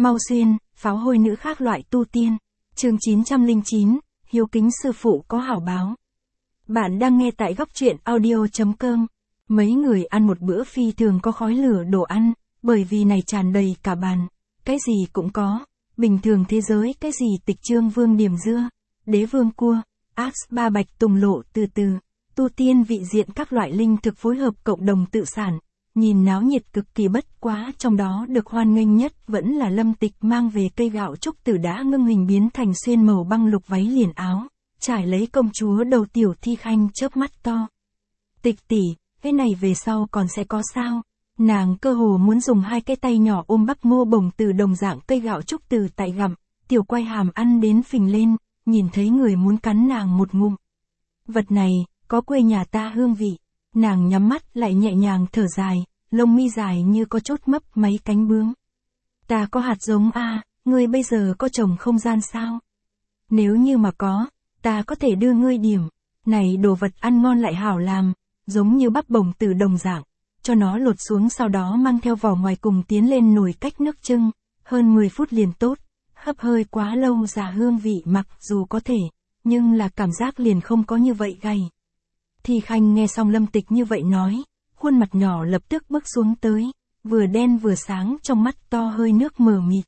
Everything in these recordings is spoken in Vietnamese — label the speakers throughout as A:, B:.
A: Mau xuyên, pháo hôi nữ khác loại tu tiên. Chương 909, hiếu kính sư phụ có hảo báo. Bạn đang nghe tại góc truyện audio.com. Mấy người ăn một bữa phi thường có khói lửa đồ ăn, bởi vì này tràn đầy cả bàn. Cái gì cũng có. Bình thường thế giới cái gì tịch trương vương điểm dưa, đế vương cua, ax ba bạch tùng lộ từ từ. Tu tiên vị diện các loại linh thực phối hợp cộng đồng tự sản. Nhìn náo nhiệt cực kỳ bất quá, trong đó được hoan nghênh nhất vẫn là Lâm Tịch mang về cây gạo trúc tử đã ngưng hình biến thành xuyên màu băng lục váy liền áo, trải lấy công chúa đầu Tiểu Thi Khanh chớp mắt to. Tịch tỷ, cái này về sau còn sẽ có sao? Nàng cơ hồ muốn dùng hai cái tay nhỏ ôm bắp ngô bồng từ đồng dạng cây gạo trúc tử tại gặm, tiểu quay hàm ăn đến phình lên, nhìn thấy người muốn cắn nàng một ngụm. Vật này, có quê nhà ta hương vị. Nàng nhắm mắt lại nhẹ nhàng thở dài, lông mi dài như có chốt mấp mấy cánh bướm. Ta có hạt giống a, ngươi bây giờ có trồng không gian sao? Nếu như mà có, ta có thể đưa ngươi điểm. Này đồ vật ăn ngon lại hảo làm, giống như bắp bồng từ đồng dạng, cho nó lột xuống sau đó mang theo vỏ ngoài cùng tiến lên nồi cách nước chưng, hơn 10 phút liền tốt, hấp hơi quá lâu giả hương vị mặc dù có thể, nhưng là cảm giác liền không có như vậy gay. Thi Khanh nghe xong Lâm Tịch như vậy nói, khuôn mặt nhỏ lập tức bước xuống tới, vừa đen vừa sáng trong mắt to hơi nước mờ mịt.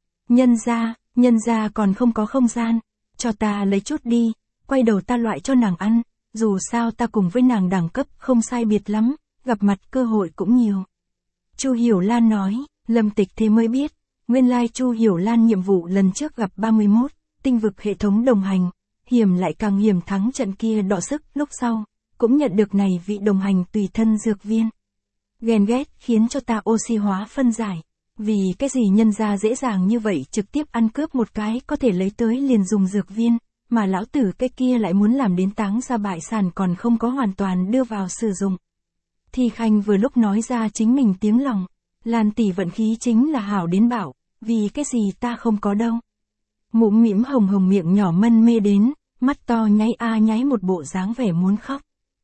A: Nhân ra còn không có không gian, cho ta lấy chút đi, quay đầu ta loại cho nàng ăn, dù sao ta cùng với nàng đẳng cấp không sai biệt lắm, gặp mặt cơ hội cũng nhiều. Chu Hiểu Lan nói, Lâm Tịch thế mới biết, nguyên lai Chu Hiểu Lan nhiệm vụ lần trước gặp 31, tinh vực hệ thống đồng hành, hiểm lại càng hiểm thắng trận kia đọ sức lúc sau. Cũng nhận được này vị đồng hành tùy thân dược viên. Ghen ghét khiến cho ta oxy hóa phân giải. Vì cái gì nhân ra dễ dàng như vậy trực tiếp ăn cướp một cái có thể lấy tới liền dùng dược viên, mà lão tử cái kia lại muốn làm đến táng ra bại sản còn không có hoàn toàn đưa vào sử dụng. Thi Khanh vừa lúc nói ra chính mình tiếng lòng. Lan tỷ vận khí chính là hảo đến bảo, vì cái gì ta không có đâu. Mũm mĩm hồng hồng miệng nhỏ mân mê đến, mắt to nháy nháy một bộ dáng vẻ muốn khóc.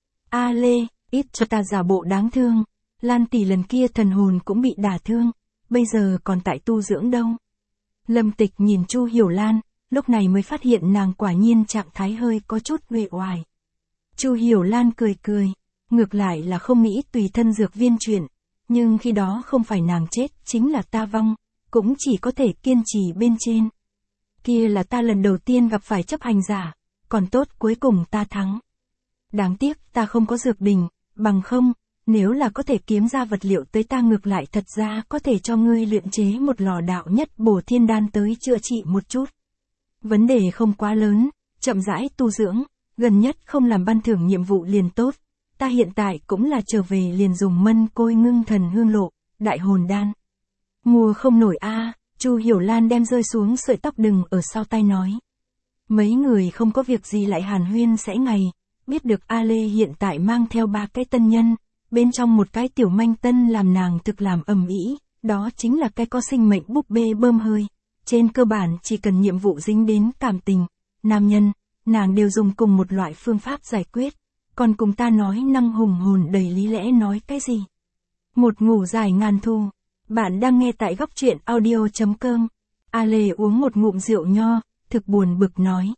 A: A Lê, ít cho ta giả bộ đáng thương, Lan tỷ lần kia thần hồn cũng bị đả thương, bây giờ còn tại tu dưỡng đâu. Lâm Tịch nhìn Chu Hiểu Lan, lúc này mới phát hiện nàng quả nhiên trạng thái hơi có chút uể oải. Chu Hiểu Lan cười, ngược lại là không nghĩ tùy thân dược viên chuyện, nhưng khi đó không phải nàng chết chính là ta vong, cũng chỉ có thể kiên trì bên trên. Kia là ta lần đầu tiên gặp phải chấp hành giả, còn tốt cuối cùng ta thắng. Đáng tiếc ta không có dược đình, bằng không, nếu là có thể kiếm ra vật liệu tới ta ngược lại thật ra có thể cho ngươi luyện chế một lò đạo nhất bổ thiên đan tới chữa trị một chút. Vấn đề không quá lớn, chậm rãi tu dưỡng, gần nhất không làm ban thưởng nhiệm vụ liền tốt, ta hiện tại cũng là trở về liền dùng mân côi ngưng thần hương lộ, đại hồn đan. Mua không nổi a, Chu Hiểu Lan đem rơi xuống sợi tóc đừng ở sau tay nói. Mấy người không có việc gì lại hàn huyên sẽ ngày. Biết được A Lê hiện tại mang theo 3 cái tân nhân, bên trong một cái tiểu manh tân làm nàng thực làm ầm ĩ, đó chính là cái có sinh mệnh búp bê bơm hơi. Trên cơ bản chỉ cần nhiệm vụ dính đến cảm tình, nam nhân, nàng đều dùng cùng một loại phương pháp giải quyết, còn cùng ta nói năng hùng hồn đầy lý lẽ nói cái gì. Một ngủ dài ngàn thu, bạn đang nghe tại góc truyện audio.com. A Lê uống một ngụm rượu nho, thực buồn bực nói.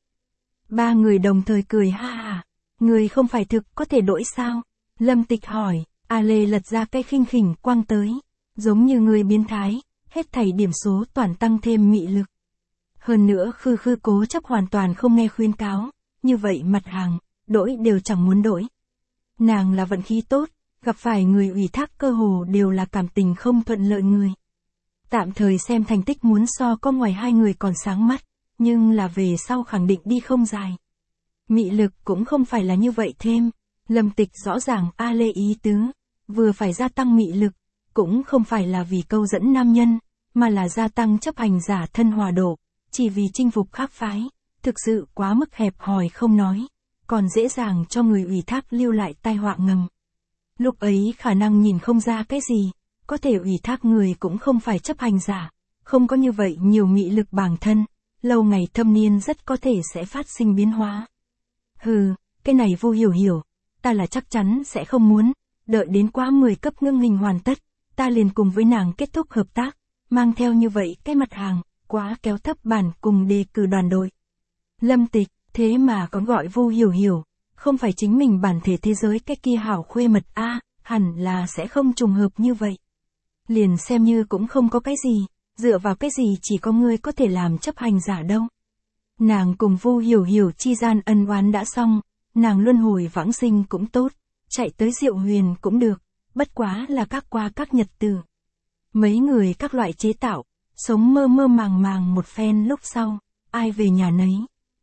A: 3 người đồng thời cười ha ha. Người không phải thực có thể đổi sao? Lâm Tịch hỏi, A Lê lật ra cái khinh khỉnh quăng tới, giống như người biến thái, hết thảy điểm số toàn tăng thêm mị lực. Hơn nữa khư cố chấp hoàn toàn không nghe khuyên cáo, như vậy mặt hàng, đổi đều chẳng muốn đổi. Nàng là vận khí tốt, gặp phải người ủy thác cơ hồ đều là cảm tình không thuận lợi người. Tạm thời xem thành tích muốn so có ngoài hai người còn sáng mắt, nhưng là về sau khẳng định đi không dài. Mị lực cũng không phải là như vậy thêm, Lâm Tịch rõ ràng A Lê ý tứ, vừa phải gia tăng mị lực, cũng không phải là vì câu dẫn nam nhân, mà là gia tăng chấp hành giả thân hòa độ, chỉ vì chinh phục khác phái, thực sự quá mức hẹp hòi không nói, còn dễ dàng cho người ủy thác lưu lại tai họa ngầm. Lúc ấy khả năng nhìn không ra cái gì, có thể ủy thác người cũng không phải chấp hành giả, không có như vậy nhiều mị lực bản thân, lâu ngày thâm niên rất có thể sẽ phát sinh biến hóa. Hừ, cái này vô hiểu, ta là chắc chắn sẽ không muốn, đợi đến quá 10 cấp ngưng hình hoàn tất, ta liền cùng với nàng kết thúc hợp tác, mang theo như vậy cái mặt hàng, quá kéo thấp bản cùng đề cử đoàn đội. Lâm Tịch, thế mà có gọi Vu Hiểu Hiểu, không phải chính mình bản thể thế giới cái kia hảo khuê mật a, hẳn là sẽ không trùng hợp như vậy. Liền xem như cũng không có cái gì, dựa vào cái gì chỉ có ngươi có thể làm chấp hành giả đâu. Nàng cùng Vu Hiểu Hiểu chi gian ân oán đã xong, nàng luân hồi vãng sinh cũng tốt, chạy tới Diệu Huyền cũng được, bất quá là các qua các nhật tử. Mấy người các loại chế tạo, sống mơ mơ màng màng một phen lúc sau, ai về nhà nấy.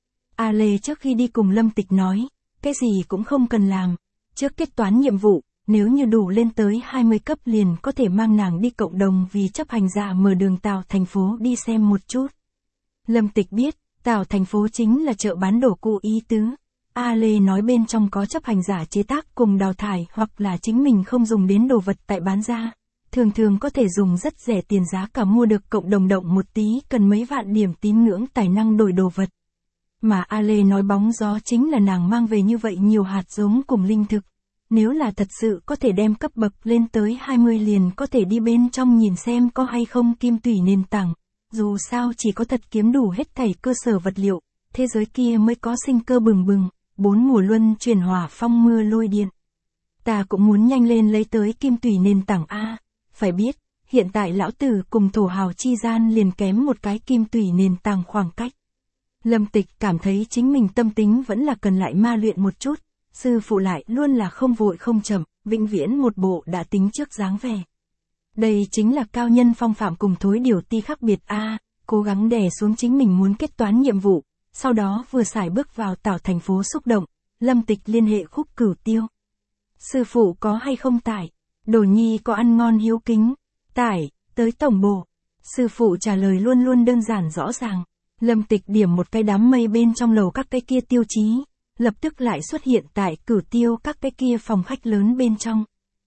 A: A Lê trước khi đi cùng Lâm Tịch nói, cái gì cũng không cần làm, trước kết toán nhiệm vụ, nếu như đủ lên tới 20 cấp liền có thể mang nàng đi cộng đồng vì chấp hành giả mở đường Tào thành phố đi xem một chút. Lâm Tịch biết, Tào thành phố chính là chợ bán đồ cụ ý tứ. A Lê nói bên trong có chấp hành giả chế tác cùng đào thải hoặc là chính mình không dùng đến đồ vật tại bán ra. Thường thường có thể dùng rất rẻ tiền giá cả mua được cộng đồng động một tí cần mấy vạn điểm tín ngưỡng tài năng đổi đồ vật. Mà A Lê nói bóng gió chính là nàng mang về như vậy nhiều hạt giống cùng linh thực. Nếu là thật sự có thể đem cấp bậc lên tới 20 liền có thể đi bên trong nhìn xem có hay không kim tủy nền tảng. Dù sao chỉ có thật kiếm đủ hết thảy cơ sở vật liệu, thế giới kia mới có sinh cơ bừng bừng, 4 mùa luân chuyển hỏa phong mưa lôi điện. Ta cũng muốn nhanh lên lấy tới kim tủy nền tảng A, phải biết, hiện tại lão tử cùng thổ hào chi gian liền kém một cái kim tủy nền tảng khoảng cách. Lâm Tịch cảm thấy chính mình tâm tính vẫn là cần lại ma luyện một chút, sư phụ lại luôn là không vội không chậm, vĩnh viễn một bộ đã tính trước dáng vẻ. Đây chính là cao nhân phong phạm cùng thối điều ti khác biệt a, cố gắng đè xuống chính mình muốn kết toán nhiệm vụ, sau đó vừa xài bước vào Tảo thành phố xúc động, Lâm Tịch liên hệ Khúc Cửu Tiêu. Sư phụ có hay không tải? Đồ nhi có ăn ngon hiếu kính? Tải, tới tổng bộ. Sư phụ trả lời luôn luôn đơn giản rõ ràng. Lâm Tịch điểm một cái đám mây bên trong lầu các cái kia tiêu chí, lập tức lại xuất hiện tại Cửu Tiêu các cái kia phòng khách lớn bên trong.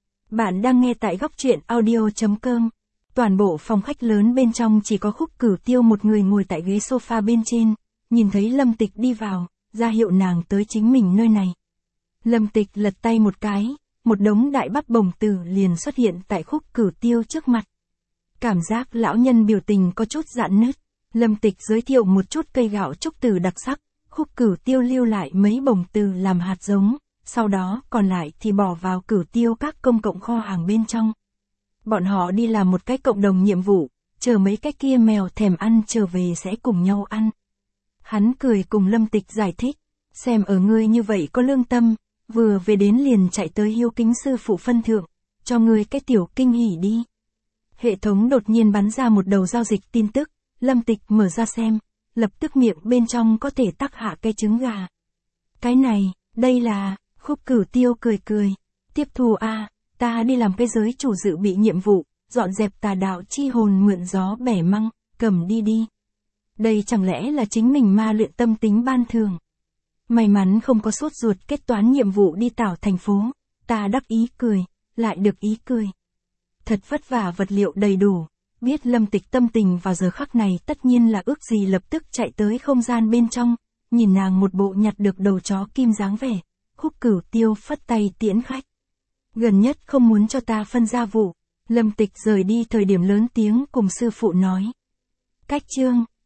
A: Bạn đang nghe tại góc truyện audio.com. Toàn bộ phòng khách lớn bên trong chỉ có Khúc Cửu Tiêu một người ngồi tại ghế sofa bên trên, nhìn thấy Lâm Tịch đi vào, ra hiệu nàng tới chính mình nơi này. Lâm Tịch lật tay một cái, một đống đại bắp bồng tử liền xuất hiện tại Khúc Cửu Tiêu trước mặt. Cảm giác lão nhân biểu tình có chút rạn nứt. Lâm Tịch giới thiệu một chút cây gạo trúc từ đặc sắc, Khúc Cửu Tiêu lưu lại mấy bồng từ làm hạt giống, sau đó còn lại thì bỏ vào Cửu Tiêu các công cộng kho hàng bên trong. Bọn họ đi làm một cái cộng đồng nhiệm vụ, chờ mấy cái kia mèo thèm ăn trở về sẽ cùng nhau ăn. Hắn cười cùng Lâm Tịch giải thích, xem ở ngươi như vậy có lương tâm, vừa về đến liền chạy tới hiếu kính sư phụ phân thượng, cho ngươi cái tiểu kinh hỉ đi. Hệ thống đột nhiên bắn ra một đầu giao dịch tin tức. Lâm Tịch mở ra xem, lập tức miệng bên trong có thể tắc hạ cây trứng gà. Cái này, đây là, Khúc Cửu Tiêu cười cười, tiếp thu a, ta đi làm cái giới chủ dự bị nhiệm vụ, dọn dẹp tà đạo chi hồn mượn gió bẻ măng, cầm đi đi. Đây chẳng lẽ là chính mình ma luyện tâm tính ban thường. May mắn không có sốt ruột kết toán nhiệm vụ đi Tảo thành phố, ta đắc ý cười, lại được ý cười. Thật vất vả vật liệu đầy đủ. Biết Lâm Tịch tâm tình vào giờ khắc này tất nhiên là ước gì lập tức chạy tới không gian bên trong, nhìn nàng một bộ nhặt được đầu chó kim dáng vẻ, Khúc Cửu Tiêu phất tay tiễn khách. Gần nhất không muốn cho ta phân gia vụ, Lâm Tịch rời đi thời điểm lớn tiếng cùng sư phụ nói. Cách chương